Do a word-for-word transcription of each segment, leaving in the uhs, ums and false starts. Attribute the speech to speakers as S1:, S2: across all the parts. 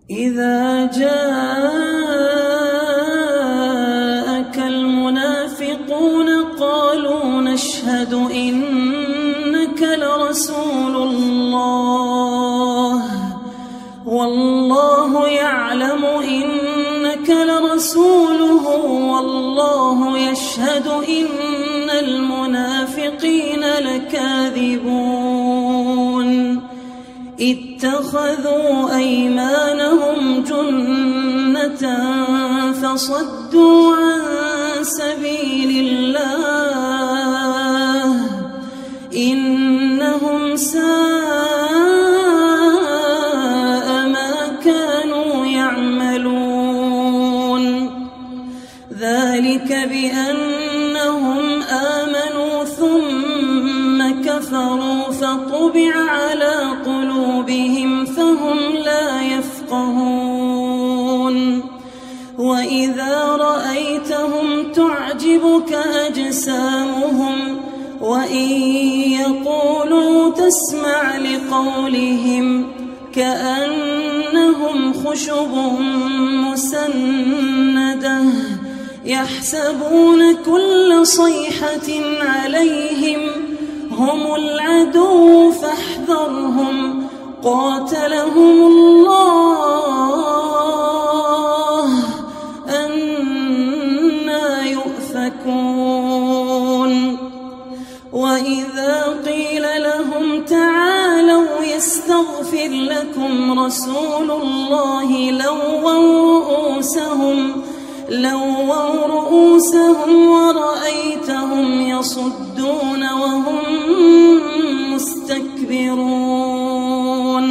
S1: إذا جاءك المنافقون قالوا نشهد إنك لرسول الله والله يعلم إنك لرسوله والله يشهد إن المنافقين لكاذبون اتخذوا أيمانهم جنة فصدوا عن سبيل الله إنهم ساء ما كانوا يعملون ذلك بأنهم آمنوا ثم كفروا فطبع على قلوبهم فهم لا يفقهون وإذا رأيتهم تعجبك أجسامهم وإن يقولوا تسمع لقولهم كأنهم خشب مسندة يحسبون كل صيحة عليهم هم العدو فاحذرهم قاتلهم الله أنى يؤفكون وإذا قيل لهم تعالوا يستغفر لكم رسول الله لووا رؤوسهم لووا رؤوسهم ورأيتهم يصدون وهم مستكبرون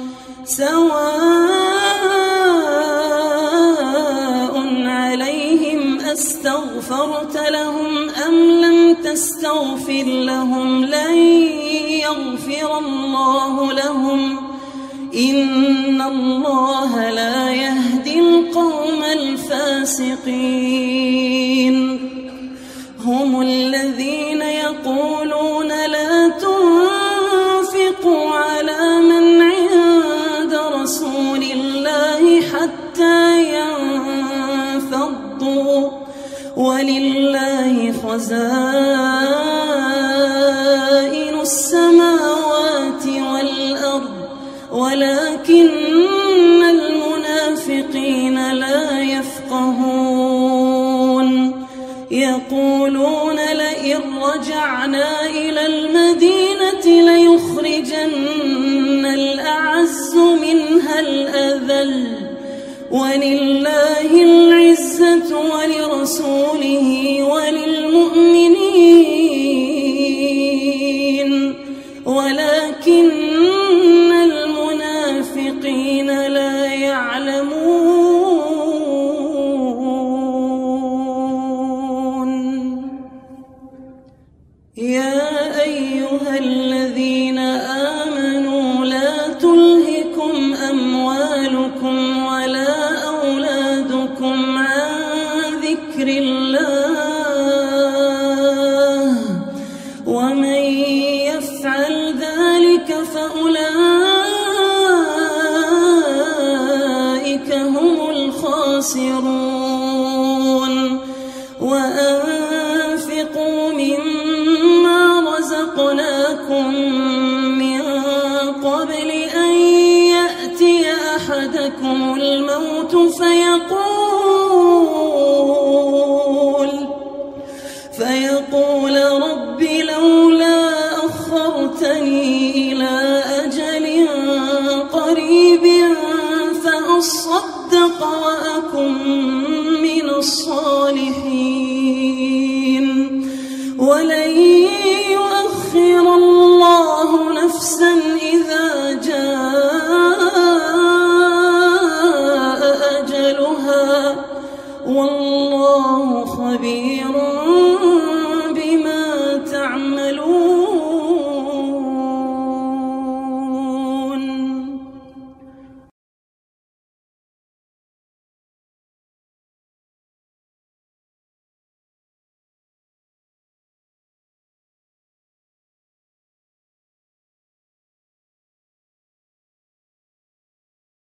S1: سواء عليهم أستغفرت لهم أم لم تستغفر لهم لن يغفر الله لهم إن الله لا يهدي القوم الفاسقين هم الذين يقولون لا تنفقوا على من عند رسول الله حتى ينفضوا ولله خزائن السماوات والأرض ولكن المنافقين لا يفقهون يقولون لئن رجعنا إلى المدينة ليخرجن الأعز منها الأذل ولله العزة ولرسوله وللمؤمنين ولكن المنافقين لا يعلمون يا أيها الذين آمنوا لا تلهكم أموالكم ولا أولادكم عن ذكر الله ومن يفعل ذلك فأولئك هم الخاسرون وأنفقوا مما رزقناكم من قبل أن يأتي أحدكم الموت فيقول فيقول رب لولا أخرتني إلى أجل قريب فأصدق وأصدق